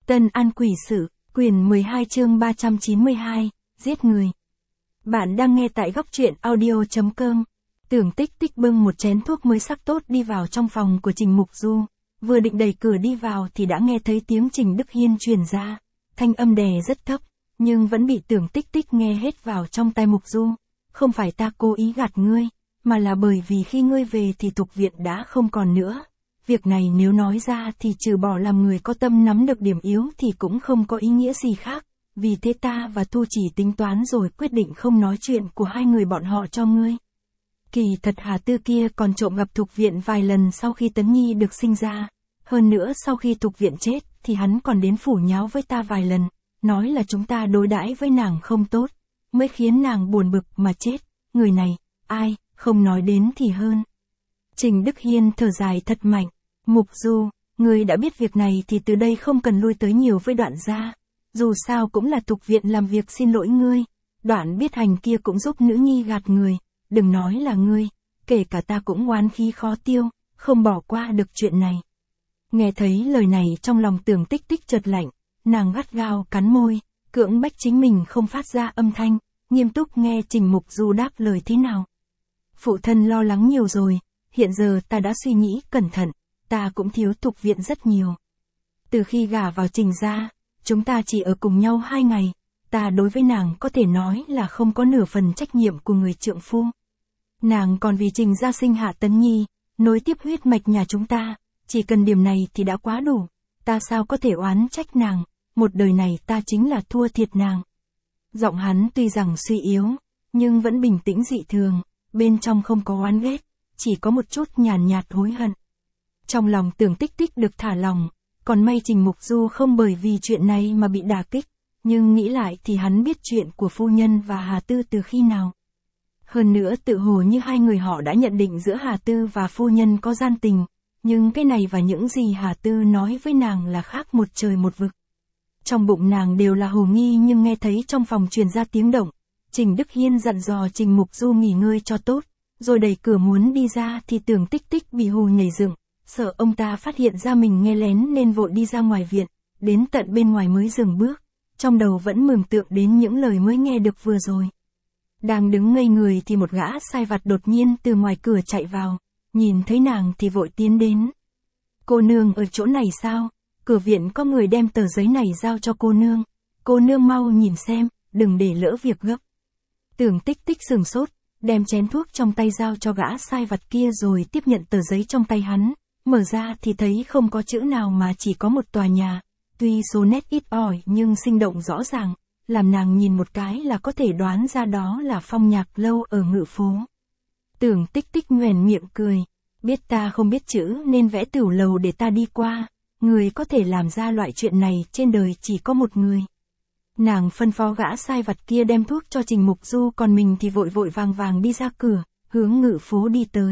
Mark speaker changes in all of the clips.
Speaker 1: Tân An Quỷ Sự, quyển 12 chương 392, giết người. Bạn đang nghe tại góc truyện audio.com. Tưởng Tích Tích bưng một chén thuốc mới sắc tốt đi vào trong phòng của Trình Mục Du. Vừa định đẩy cửa đi vào thì đã nghe thấy tiếng Trình Đức Hiên truyền ra. Thanh âm đè rất thấp, nhưng vẫn bị Tưởng Tích Tích nghe hết vào trong tai Mục Du. Không phải ta cố ý gạt ngươi, mà là bởi vì khi ngươi về thì Thục Viện đã không còn nữa. Việc này nếu nói ra thì trừ bỏ làm người có tâm nắm được điểm yếu thì cũng không có ý nghĩa gì khác. Vì thế ta và Thu Chỉ tính toán rồi quyết định không nói chuyện của hai người bọn họ cho ngươi. Kỳ thật Hà Tư kia còn trộm gặp Thục Viện vài lần sau khi Tấn Nhi được sinh ra. Hơn nữa sau khi Thục Viện chết thì hắn còn đến phủ nháo với ta vài lần, nói là chúng ta đối đãi với nàng không tốt, mới khiến nàng buồn bực mà chết. Người này, ai, không nói đến thì hơn. Trình Đức Hiên thở dài thật mạnh. Mục Du, ngươi đã biết việc này thì từ đây không cần lui tới nhiều với Đoạn gia. Dù sao cũng là Thục Viện làm việc xin lỗi ngươi. Đoạn Biết Hành kia cũng giúp nữ nhi gạt người. Đừng nói là ngươi, kể cả ta cũng oán khí khó tiêu, không bỏ qua được chuyện này. Nghe thấy lời này trong lòng Tưởng Tích Tích chợt lạnh, nàng gắt gao cắn môi, cưỡng bách chính mình không phát ra âm thanh, nghiêm túc nghe Trình Mục Du đáp lời thế nào. Phụ thân lo lắng nhiều rồi, hiện giờ ta đã suy nghĩ cẩn thận, ta cũng thiếu Thục Viện rất nhiều. Từ khi gả vào Trình gia, chúng ta chỉ ở cùng nhau 2 ngày, ta đối với nàng có thể nói là không có nửa phần trách nhiệm của người trượng phu. Nàng còn vì Trình gia sinh hạ Tấn Nhi, nối tiếp huyết mạch nhà chúng ta, chỉ cần điểm này thì đã quá đủ, ta sao có thể oán trách nàng, một đời này ta chính là thua thiệt nàng. Giọng hắn tuy rằng suy yếu, nhưng vẫn bình tĩnh dị thường, bên trong không có oán ghét, chỉ có một chút nhàn nhạt hối hận. Trong lòng Tưởng Tích Tích được thả lòng, còn may Trình Mục Du không bởi vì chuyện này mà bị đả kích, nhưng nghĩ lại thì hắn biết chuyện của phu nhân và Hà Tư từ khi nào. Hơn nữa tự hồ như hai người họ đã nhận định giữa Hà Tư và phu nhân có gian tình, nhưng cái này và những gì Hà Tư nói với nàng là khác một trời một vực. Trong bụng nàng đều là hồ nghi nhưng nghe thấy trong phòng truyền ra tiếng động, Trình Đức Hiên dặn dò Trình Mục Du nghỉ ngơi cho tốt, rồi đẩy cửa muốn đi ra thì Tưởng Tích Tích bị hù nhảy dựng, sợ ông ta phát hiện ra mình nghe lén nên vội đi ra ngoài viện, đến tận bên ngoài mới dừng bước, trong đầu vẫn mường tượng đến những lời mới nghe được vừa rồi. Đang đứng ngây người thì một gã sai vặt đột nhiên từ ngoài cửa chạy vào, nhìn thấy nàng thì vội tiến đến. Cô nương ở chỗ này sao? Cửa viện có người đem tờ giấy này giao cho cô nương mau nhìn xem, đừng để lỡ việc gấp. Tưởng Tích Tích sửng sốt, đem chén thuốc trong tay giao cho gã sai vặt kia rồi tiếp nhận tờ giấy trong tay hắn, mở ra thì thấy không có chữ nào mà chỉ có một tòa nhà, tuy số nét ít ỏi nhưng sinh động rõ ràng, làm nàng nhìn một cái là có thể đoán ra đó là Phong Nhạc Lâu ở Ngự Phố. Tưởng Tích Tích nhoẻn miệng cười, biết ta không biết chữ nên vẽ tửu lầu để ta đi qua, người có thể làm ra loại chuyện này trên đời chỉ có một người. Nàng phân phó gã sai vặt kia đem thuốc cho Trình Mục Du, còn mình thì vội vội vàng đi ra cửa, hướng Ngự Phố đi tới.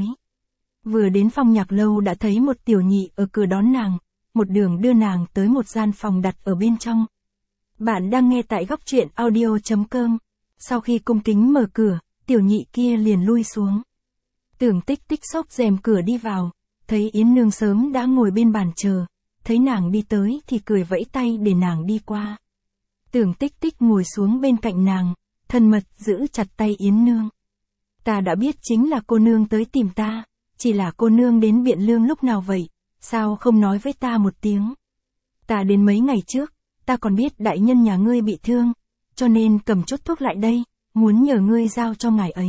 Speaker 1: Vừa đến Phong Nhạc Lâu đã thấy một tiểu nhị ở cửa đón nàng, một đường đưa nàng tới một gian phòng đặt ở bên trong. Bạn đang nghe tại góc truyện audio.com. Sau khi cung kính mở cửa, tiểu nhị kia liền lui xuống. Tưởng Tích Tích xốc rèm cửa đi vào, thấy Yến Nương sớm đã ngồi bên bàn chờ, thấy nàng đi tới thì cười vẫy tay để nàng đi qua. Tưởng Tích Tích ngồi xuống bên cạnh nàng, thân mật giữ chặt tay Yến Nương. Ta đã biết chính là cô nương tới tìm ta, chỉ là cô nương đến Biện Lương lúc nào vậy, sao không nói với ta một tiếng. Ta đến mấy ngày trước, ta còn biết đại nhân nhà ngươi bị thương, cho nên cầm chút thuốc lại đây, muốn nhờ ngươi giao cho ngài ấy.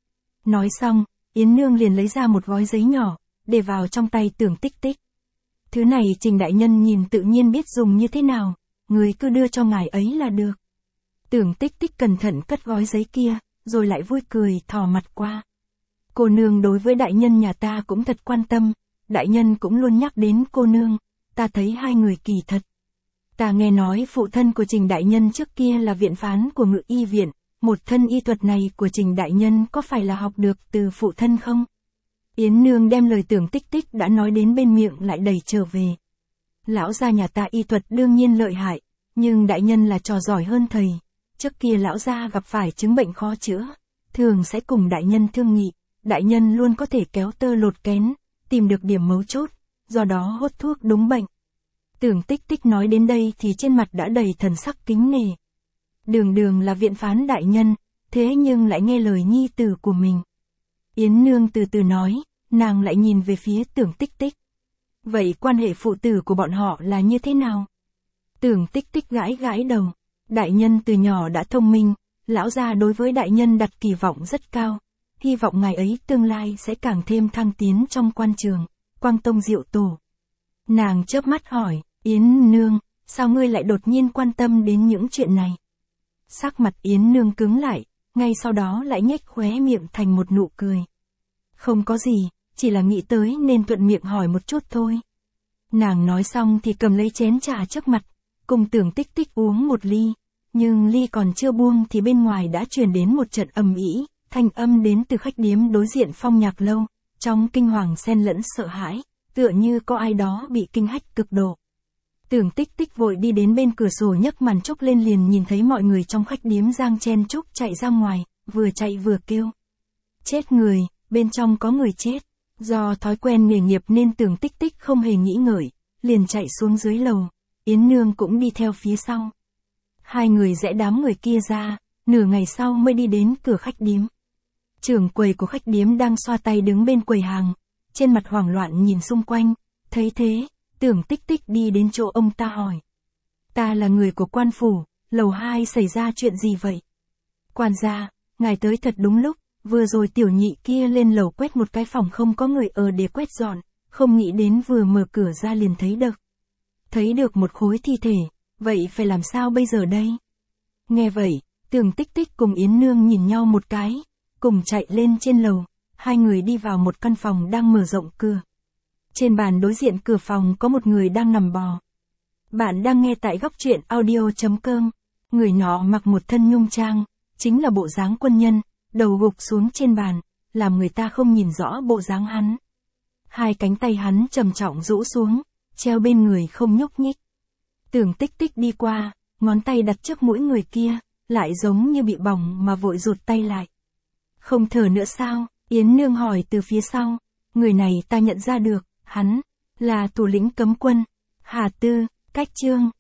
Speaker 1: Nói xong, Yến Nương liền lấy ra một gói giấy nhỏ, để vào trong tay Tưởng Tích Tích. Thứ này Trình đại nhân nhìn tự nhiên biết dùng như thế nào, người cứ đưa cho ngài ấy là được. Tưởng Tích Tích cẩn thận cất gói giấy kia, rồi lại vui cười thò mặt qua. Cô nương đối với đại nhân nhà ta cũng thật quan tâm, đại nhân cũng luôn nhắc đến cô nương, ta thấy hai người kỳ thật. Ta nghe nói phụ thân của Trình đại nhân trước kia là viện phán của Ngự Y viện, một thân y thuật này của Trình đại nhân có phải là học được từ phụ thân không? Yến Nương đem lời Tưởng Tích Tích đã nói đến bên miệng lại đẩy trở về. Lão gia nhà ta y thuật đương nhiên lợi hại, nhưng đại nhân là trò giỏi hơn thầy. Trước kia lão gia gặp phải chứng bệnh khó chữa, thường sẽ cùng đại nhân thương nghị, đại nhân luôn có thể kéo tơ lột kén, tìm được điểm mấu chốt, do đó hốt thuốc đúng bệnh. Tưởng Tích Tích nói đến đây thì trên mặt đã đầy thần sắc kính nể. Đường đường là viện phán đại nhân, thế nhưng lại nghe lời nhi tử của mình. Yến Nương từ từ nói, nàng lại nhìn về phía Tưởng Tích Tích. Vậy quan hệ phụ tử của bọn họ là như thế nào? Tưởng Tích Tích gãi gãi đầu. Đại nhân từ nhỏ đã thông minh, lão gia đối với đại nhân đặt kỳ vọng rất cao. Hy vọng ngài ấy tương lai sẽ càng thêm thăng tiến trong quan trường, Quang Tông Diệu Tổ. Nàng chớp mắt hỏi, Yến Nương, sao ngươi lại đột nhiên quan tâm đến những chuyện này? Sắc mặt Yến Nương cứng lại, ngay sau đó lại nhếch khóe miệng thành một nụ cười. Không có gì, chỉ là nghĩ tới nên thuận miệng hỏi một chút thôi. Nàng nói xong thì cầm lấy chén trà trước mặt, cùng Tưởng Tích Tích uống một ly, nhưng ly còn chưa buông thì bên ngoài đã truyền đến một trận ầm ĩ, thanh âm đến từ khách điếm đối diện Phong Nhạc Lâu, trong kinh hoàng xen lẫn sợ hãi, tựa như có ai đó bị kinh hách cực độ. Tưởng Tích Tích vội đi đến bên cửa sổ nhấc màn trúc lên liền nhìn thấy mọi người trong khách điếm giang chen chúc chạy ra ngoài, vừa chạy vừa kêu. Chết người, bên trong có người chết. Do thói quen nghề nghiệp nên Tưởng Tích Tích không hề nghĩ ngợi, liền chạy xuống dưới lầu, Yến Nương cũng đi theo phía sau. Hai người rẽ đám người kia ra, nửa ngày sau mới đi đến cửa khách điếm. Trưởng quầy của khách điếm đang xoa tay đứng bên quầy hàng, trên mặt hoảng loạn nhìn xung quanh, thấy thế, Tưởng Tích Tích đi đến chỗ ông ta hỏi. Ta là người của quan phủ, lầu 2 xảy ra chuyện gì vậy? Quan gia, ngài tới thật đúng lúc, vừa rồi tiểu nhị kia lên lầu quét một cái phòng không có người ở để quét dọn, không nghĩ đến vừa mở cửa ra liền thấy được một khối thi thể, vậy phải làm sao bây giờ đây? Nghe vậy, Tưởng Tích Tích cùng Yến Nương nhìn nhau một cái, cùng chạy lên trên lầu, hai người đi vào một căn phòng đang mở rộng cửa. Trên bàn đối diện cửa phòng có một người đang nằm bò. Bạn đang nghe tại góc truyện audio.com, người nọ mặc một thân nhung trang, chính là bộ dáng quân nhân, đầu gục xuống trên bàn, làm người ta không nhìn rõ bộ dáng hắn. Hai cánh tay hắn trầm trọng rũ xuống, treo bên người không nhúc nhích. Tưởng Tích Tích đi qua, ngón tay đặt trước mũi người kia, lại giống như bị bỏng mà vội rụt tay lại. Không thở nữa sao? Yến Nương hỏi từ phía sau. Người này ta nhận ra được, hắn là thủ lĩnh cấm quân, Hà Tư, Cách Trương.